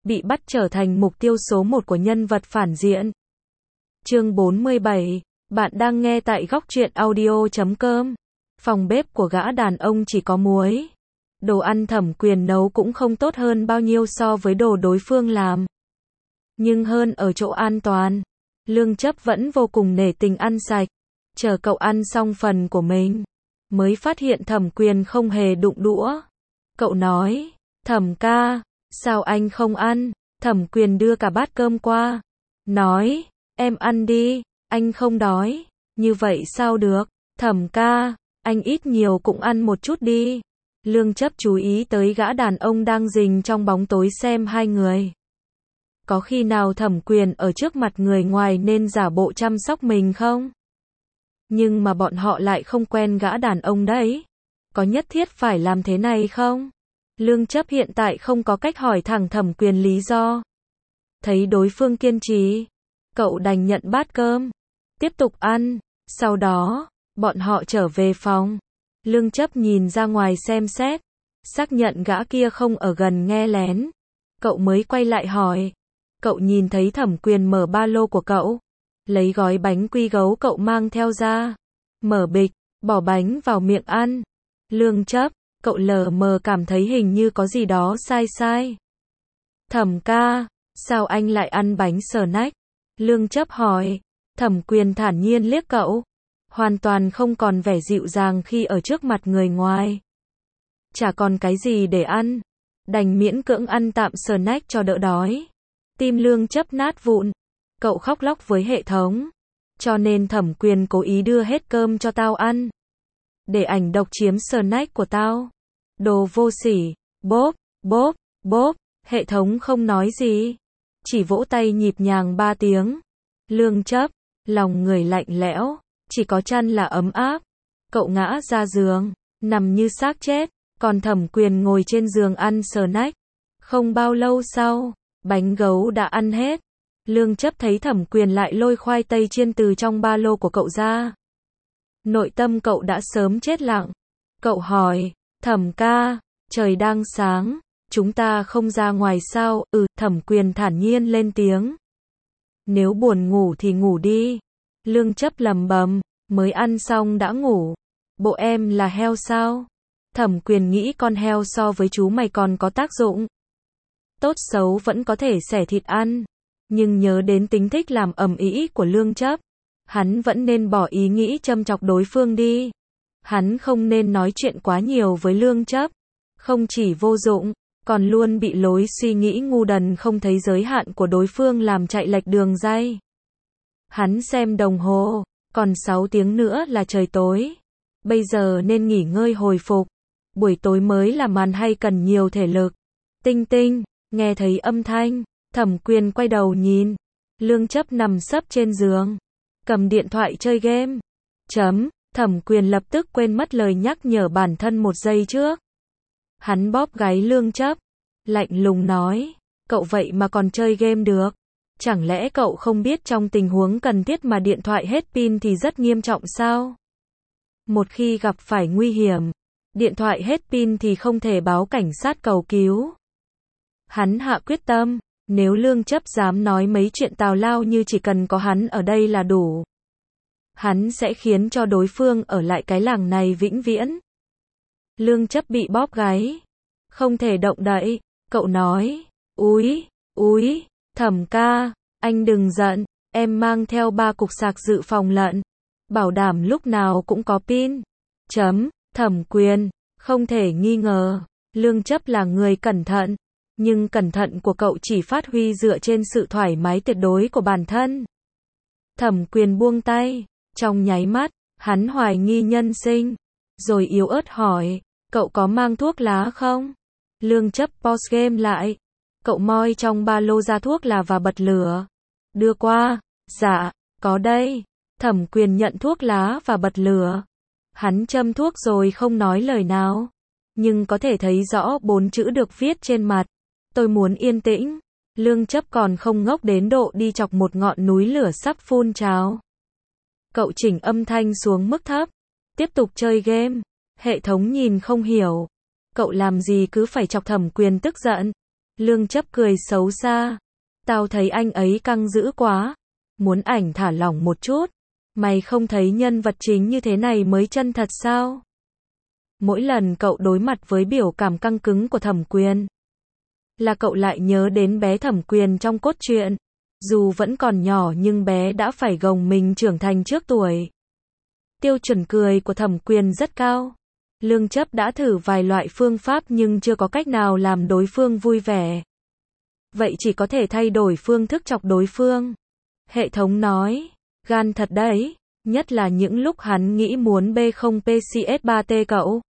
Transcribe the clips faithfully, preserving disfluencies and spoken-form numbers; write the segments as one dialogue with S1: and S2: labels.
S1: bị bắt trở thành mục tiêu số một của nhân vật phản diện. Chương bốn mươi bảy, bạn đang nghe tại góc truyện audio chấm com. Phòng bếp của gã đàn ông chỉ có muối. Đồ ăn Thẩm Quyền nấu cũng không tốt hơn bao nhiêu so với đồ đối phương làm. Nhưng hơn ở chỗ an toàn. Lương Chấp vẫn vô cùng nể tình ăn sạch. Chờ cậu ăn xong phần của mình, mới phát hiện Thẩm Quyền không hề đụng đũa. Cậu nói, Thẩm ca, sao anh không ăn? Thẩm Quyền đưa cả bát cơm qua. Nói, em ăn đi, anh không đói. Như vậy sao được? Thẩm ca, anh ít nhiều cũng ăn một chút đi. Lương Chấp chú ý tới gã đàn ông đang rình trong bóng tối xem hai người. Có khi nào Thẩm Quyền ở trước mặt người ngoài nên giả bộ chăm sóc mình không? Nhưng mà bọn họ lại không quen gã đàn ông đấy. Có nhất thiết phải làm thế này không? Lương Chấp hiện tại không có cách hỏi thẳng Thẩm Quyền lý do. Thấy đối phương kiên trì, cậu đành nhận bát cơm, tiếp tục ăn. Sau đó, bọn họ trở về phòng. Lương Chấp nhìn ra ngoài xem xét, xác nhận gã kia không ở gần nghe lén. Cậu mới quay lại hỏi. Cậu nhìn thấy Thẩm Quyền mở ba lô của cậu, lấy gói bánh quy gấu cậu mang theo ra, mở bịch, bỏ bánh vào miệng ăn. Lương Chấp, cậu lờ mờ cảm thấy hình như có gì đó sai sai. Thẩm ca, sao anh lại ăn bánh snack? Lương Chấp hỏi. Thẩm Quyền thản nhiên liếc cậu, hoàn toàn không còn vẻ dịu dàng khi ở trước mặt người ngoài. Chả còn cái gì để ăn, đành miễn cưỡng ăn tạm snack cho đỡ đói. Tim Lương Chấp nát vụn. Cậu khóc lóc với hệ thống, cho nên Thẩm Quyền cố ý đưa hết cơm cho tao ăn, để ảnh độc chiếm snack của tao. Đồ vô sỉ. Bốp, bốp, bốp. Hệ thống không nói gì, chỉ vỗ tay nhịp nhàng ba tiếng. Lương Chấp, lòng người lạnh lẽo, chỉ có chăn là ấm áp. Cậu ngã ra giường, nằm như xác chết, còn Thẩm Quyền ngồi trên giường ăn snack. Không bao lâu sau, bánh gấu đã ăn hết. Lương Chấp thấy Thẩm Quyền lại lôi khoai tây chiên từ trong ba lô của cậu ra. Nội tâm cậu đã sớm chết lặng. Cậu hỏi, Thẩm ca, trời đang sáng, chúng ta không ra ngoài sao? Ừ, Thẩm Quyền thản nhiên lên tiếng. Nếu buồn ngủ thì ngủ đi. Lương Chấp lẩm bẩm, mới ăn xong đã ngủ. Bộ em là heo sao? Thẩm Quyền nghĩ con heo so với chú mày còn có tác dụng. Tốt xấu vẫn có thể xẻ thịt ăn. Nhưng nhớ đến tính thích làm ầm ĩ của Lương Chấp, hắn vẫn nên bỏ ý nghĩ châm chọc đối phương đi. Hắn không nên nói chuyện quá nhiều với Lương Chấp. Không chỉ vô dụng, còn luôn bị lối suy nghĩ ngu đần không thấy giới hạn của đối phương làm chạy lệch đường ray. Hắn xem đồng hồ, còn sáu tiếng nữa là trời tối. Bây giờ nên nghỉ ngơi hồi phục. Buổi tối mới là màn hay cần nhiều thể lực. Tinh tinh, nghe thấy âm thanh, Thẩm Quyền quay đầu nhìn. Lương Chấp nằm sấp trên giường, cầm điện thoại chơi game. Chấm, Thẩm Quyền lập tức quên mất lời nhắc nhở bản thân một giây trước. Hắn bóp gáy Lương Chấp, lạnh lùng nói, cậu vậy mà còn chơi game được? Chẳng lẽ cậu không biết trong tình huống cần thiết mà điện thoại hết pin thì rất nghiêm trọng sao? Một khi gặp phải nguy hiểm, điện thoại hết pin thì không thể báo cảnh sát cầu cứu. Hắn hạ quyết tâm, nếu Lương Chấp dám nói mấy chuyện tào lao như chỉ cần có hắn ở đây là đủ, hắn sẽ khiến cho đối phương ở lại cái làng này vĩnh viễn. Lương Chấp bị bóp gáy, không thể động đậy. Cậu nói, úi, úi, Thẩm ca, anh đừng giận, em mang theo ba cục sạc dự phòng lận, bảo đảm lúc nào cũng có pin. Chấm, Thẩm Quyền, không thể nghi ngờ, Lương Chấp là người cẩn thận, nhưng cẩn thận của cậu chỉ phát huy dựa trên sự thoải mái tuyệt đối của bản thân. Thẩm Quyền buông tay, trong nháy mắt, hắn hoài nghi nhân sinh, rồi yếu ớt hỏi, cậu có mang thuốc lá không? Lương Chấp pause game lại, cậu moi trong ba lô ra thuốc lá và bật lửa, đưa qua. Dạ, có đây. Thẩm Quyền nhận thuốc lá và bật lửa. Hắn châm thuốc rồi không nói lời nào, nhưng có thể thấy rõ bốn chữ được viết trên mặt. Tôi muốn yên tĩnh. Lương Chấp còn không ngốc đến độ đi chọc một ngọn núi lửa sắp phun trào. Cậu chỉnh âm thanh xuống mức thấp, tiếp tục chơi game. Hệ thống nhìn không hiểu, cậu làm gì cứ phải chọc Thẩm Quyền tức giận. Lương chấp cười xấu xa. Tao thấy anh ấy căng dữ quá. Muốn ảnh thả lỏng một chút. Mày không thấy nhân vật chính như thế này mới chân thật sao? Mỗi lần cậu đối mặt với biểu cảm căng cứng của Thẩm Quyền, là cậu lại nhớ đến bé Thẩm Quyền trong cốt truyện. Dù vẫn còn nhỏ nhưng bé đã phải gồng mình trưởng thành trước tuổi. Tiêu chuẩn cười của Thẩm Quyền rất cao. Lương chấp đã thử vài loại phương pháp nhưng chưa có cách nào làm đối phương vui vẻ. Vậy chỉ có thể thay đổi phương thức chọc đối phương. Hệ thống nói, gan thật đấy, nhất là những lúc hắn nghĩ muốn bê không pê xê ét ba tê cậu.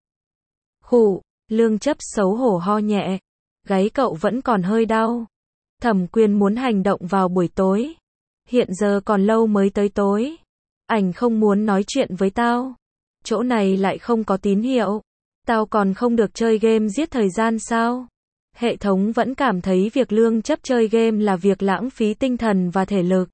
S1: Khụ, Lương chấp xấu hổ ho nhẹ. Gáy cậu vẫn còn hơi đau. Thẩm Quyền muốn hành động vào buổi tối. Hiện giờ còn lâu mới tới tối. Ảnh không muốn nói chuyện với tao. Chỗ này lại không có tín hiệu. Tao còn không được chơi game giết thời gian sao? Hệ thống vẫn cảm thấy việc Lương chấp chơi game là việc lãng phí tinh thần và thể lực.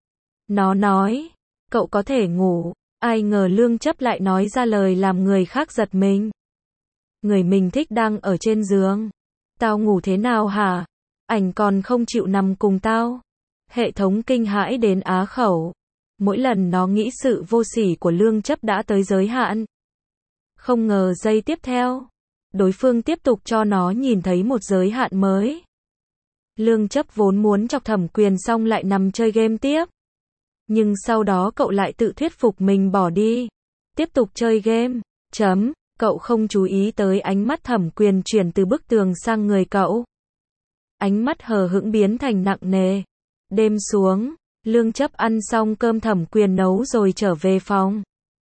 S1: Nó nói, cậu có thể ngủ. Ai ngờ Lương chấp lại nói ra lời làm người khác giật mình. Người mình thích đang ở trên giường. Tao ngủ thế nào hả? Ảnh còn không chịu nằm cùng tao. Hệ thống kinh hãi đến á khẩu. Mỗi lần nó nghĩ sự vô sỉ của Lương chấp đã tới giới hạn. Không ngờ giây tiếp theo, đối phương tiếp tục cho nó nhìn thấy một giới hạn mới. Lương chấp vốn muốn chọc Thẩm Quyền xong lại nằm chơi game tiếp. Nhưng sau đó cậu lại tự thuyết phục mình bỏ đi. Tiếp tục chơi game. Chấm. Cậu không chú ý tới ánh mắt Thẩm Quyền chuyển từ bức tường sang người cậu. Ánh mắt hờ hững biến thành nặng nề. Đêm xuống, Lương chấp ăn xong cơm Thẩm Quyền nấu rồi trở về phòng.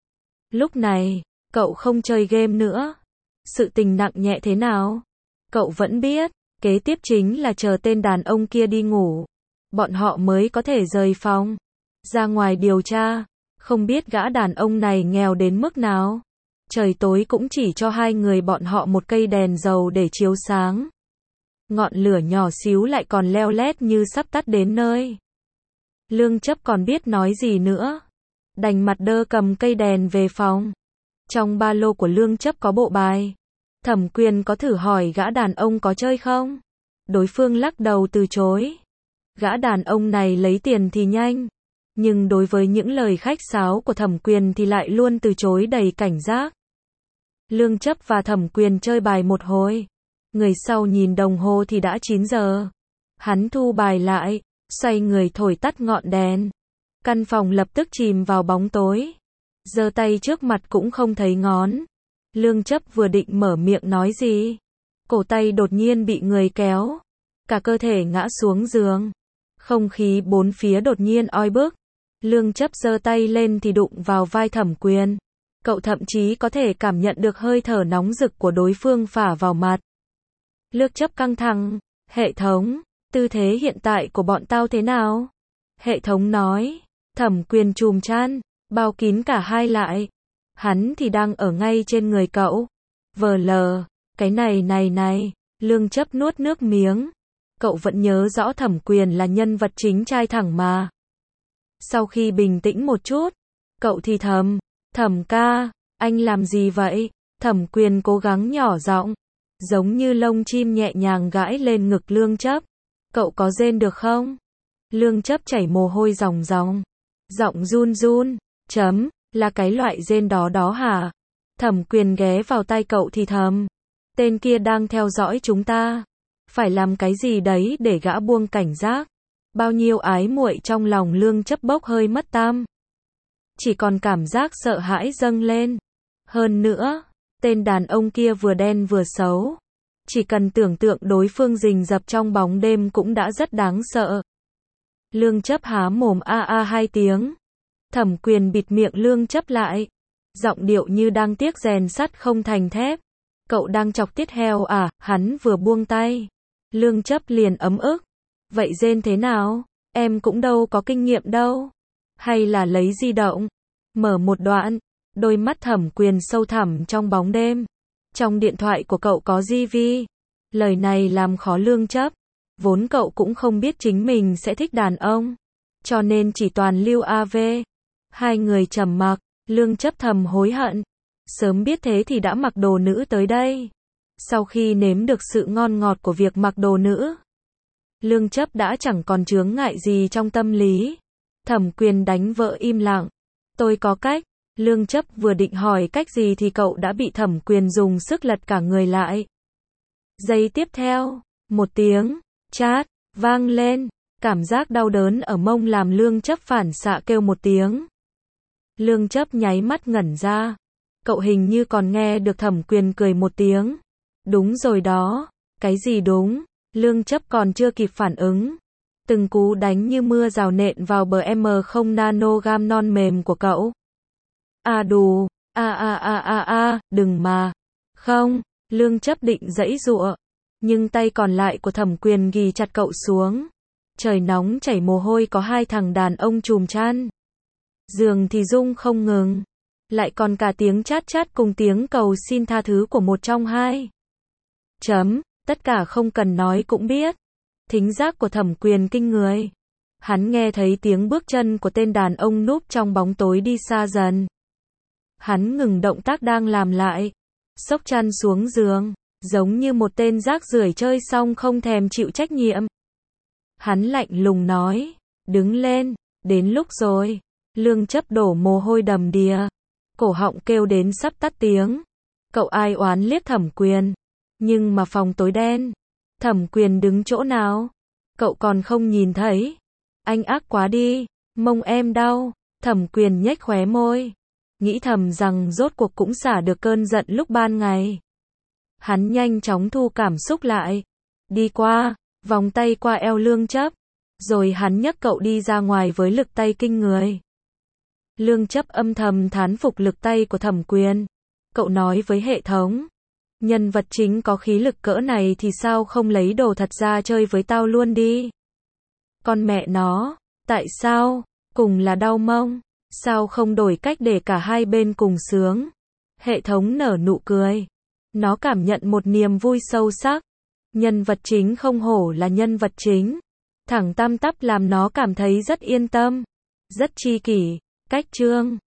S1: Lúc này, cậu không chơi game nữa. Sự tình nặng nhẹ thế nào? Cậu vẫn biết, kế tiếp chính là chờ tên đàn ông kia đi ngủ. Bọn họ mới có thể rời phòng. Ra ngoài điều tra, không biết gã đàn ông này nghèo đến mức nào. Trời tối cũng chỉ cho hai người bọn họ một cây đèn dầu để chiếu sáng. Ngọn lửa nhỏ xíu lại còn leo lét như sắp tắt đến nơi. Lương chấp còn biết nói gì nữa. Đành mặt đơ cầm cây đèn về phòng. Trong ba lô của Lương chấp có bộ bài. Thẩm Quyền có thử hỏi gã đàn ông có chơi không? Đối phương lắc đầu từ chối. Gã đàn ông này lấy tiền thì nhanh. Nhưng đối với những lời khách sáo của Thẩm Quyền thì lại luôn từ chối đầy cảnh giác. Lương chấp và Thẩm Quyền chơi bài một hồi. Người sau nhìn đồng hồ thì đã chín giờ. Hắn thu bài lại, xoay người thổi tắt ngọn đèn. Căn phòng lập tức chìm vào bóng tối. Giơ tay trước mặt cũng không thấy ngón. Lương chấp vừa định mở miệng nói gì. Cổ tay đột nhiên bị người kéo. Cả cơ thể ngã xuống giường. Không khí bốn phía đột nhiên oi bức. Lương chấp giơ tay lên thì đụng vào vai Thẩm Quyền. Cậu thậm chí có thể cảm nhận được hơi thở nóng rực của đối phương phả vào mặt. Lương chấp căng thẳng. Hệ thống, tư thế hiện tại của bọn tao thế nào? Hệ thống nói. Thẩm Quyền chùm chăn, bao kín cả hai lại. Hắn thì đang ở ngay trên người cậu. Vờ lờ, cái này này này, Lương chấp nuốt nước miếng. Cậu vẫn nhớ rõ Thẩm Quyền là nhân vật chính trai thẳng mà. Sau khi bình tĩnh một chút, cậu thì thầm, Thẩm ca, anh làm gì vậy? Thẩm Quyền cố gắng nhỏ giọng, giống như lông chim nhẹ nhàng gãi lên ngực Lương chấp. Cậu có rên được không? Lương chấp chảy mồ hôi ròng ròng. Giọng run run, chấm, là cái loại rên đó đó hả? Thẩm Quyền ghé vào tai cậu thì thầm, tên kia đang theo dõi chúng ta. Phải làm cái gì đấy để gã buông cảnh giác. Bao nhiêu ái muội trong lòng Lương chấp bốc hơi mất tăm. Chỉ còn cảm giác sợ hãi dâng lên. Hơn nữa, tên đàn ông kia vừa đen vừa xấu. Chỉ cần tưởng tượng đối phương rình rập trong bóng đêm cũng đã rất đáng sợ. Lương chấp há mồm a a hai tiếng. Thẩm Quyền bịt miệng Lương chấp lại. Giọng điệu như đang tiếc rèn sắt không thành thép. Cậu đang chọc tiết heo à? Hắn vừa buông tay. Lương chấp liền ấm ức. Vậy rên thế nào? Em cũng đâu có kinh nghiệm đâu. Hay là lấy di động? Mở một đoạn. Đôi mắt Thẩm Quyền sâu thẳm trong bóng đêm. Trong điện thoại của cậu có gi vi. Lời này làm khó Lương chấp. Vốn cậu cũng không biết chính mình sẽ thích đàn ông. Cho nên chỉ toàn lưu a vê. Hai người trầm mặc. Lương chấp thầm hối hận. Sớm biết thế thì đã mặc đồ nữ tới đây. Sau khi nếm được sự ngon ngọt của việc mặc đồ nữ, Lương Chấp đã chẳng còn chướng ngại gì trong tâm lý. Thẩm Quyền đánh vợ im lặng. Tôi có cách. Lương Chấp vừa định hỏi cách gì thì cậu đã bị Thẩm Quyền dùng sức lật cả người lại. Giây tiếp theo, một tiếng chát vang lên, cảm giác đau đớn ở mông làm Lương Chấp phản xạ kêu một tiếng. Lương Chấp nháy mắt ngẩn ra. Cậu hình như còn nghe được Thẩm Quyền cười một tiếng. Đúng rồi đó. Cái gì đúng? Lương Chấp còn chưa kịp phản ứng. Từng cú đánh như mưa rào nện vào bờ em không nanogram non mềm của cậu. À đù, a a a a a, đừng mà. Không, Lương Chấp định giãy giụa, nhưng tay còn lại của Thẩm Quyền ghì chặt cậu xuống. Trời nóng chảy mồ hôi có hai thằng đàn ông chùm chăn. Giường thì rung không ngừng, lại còn cả tiếng chát chát cùng tiếng cầu xin tha thứ của một trong hai. Chấm, tất cả không cần nói cũng biết. Thính giác của Thẩm Quyền kinh người. Hắn nghe thấy tiếng bước chân của tên đàn ông núp trong bóng tối đi xa dần. Hắn ngừng động tác đang làm lại, xốc chăn xuống giường, giống như một tên rác rưởi chơi xong không thèm chịu trách nhiệm. Hắn lạnh lùng nói, đứng lên, đến lúc rồi. Lương Chấp đổ mồ hôi đầm đìa, cổ họng kêu đến sắp tắt tiếng. Cậu ai oán liếc Thẩm Quyền, nhưng mà phòng tối đen. Thẩm Quyền đứng chỗ nào? Cậu còn không nhìn thấy. Anh ác quá đi, mông em đau. Thẩm Quyền nhếch khóe môi, nghĩ thầm rằng rốt cuộc cũng xả được cơn giận lúc ban ngày. Hắn nhanh chóng thu cảm xúc lại, đi qua, vòng tay qua eo Lương Chấp, rồi hắn nhấc cậu đi ra ngoài với lực tay kinh người. Lương Chấp âm thầm thán phục lực tay của Thẩm Quyền. Cậu nói với hệ thống, nhân vật chính có khí lực cỡ này thì sao không lấy đồ thật ra chơi với tao luôn đi. Con mẹ nó, tại sao, cùng là đau mông, sao không đổi cách để cả hai bên cùng sướng. Hệ thống nở nụ cười. Nó cảm nhận một niềm vui sâu sắc. Nhân vật chính không hổ là nhân vật chính. Thẳng tăm tắp làm nó cảm thấy rất yên tâm, rất tri kỷ. Cách chương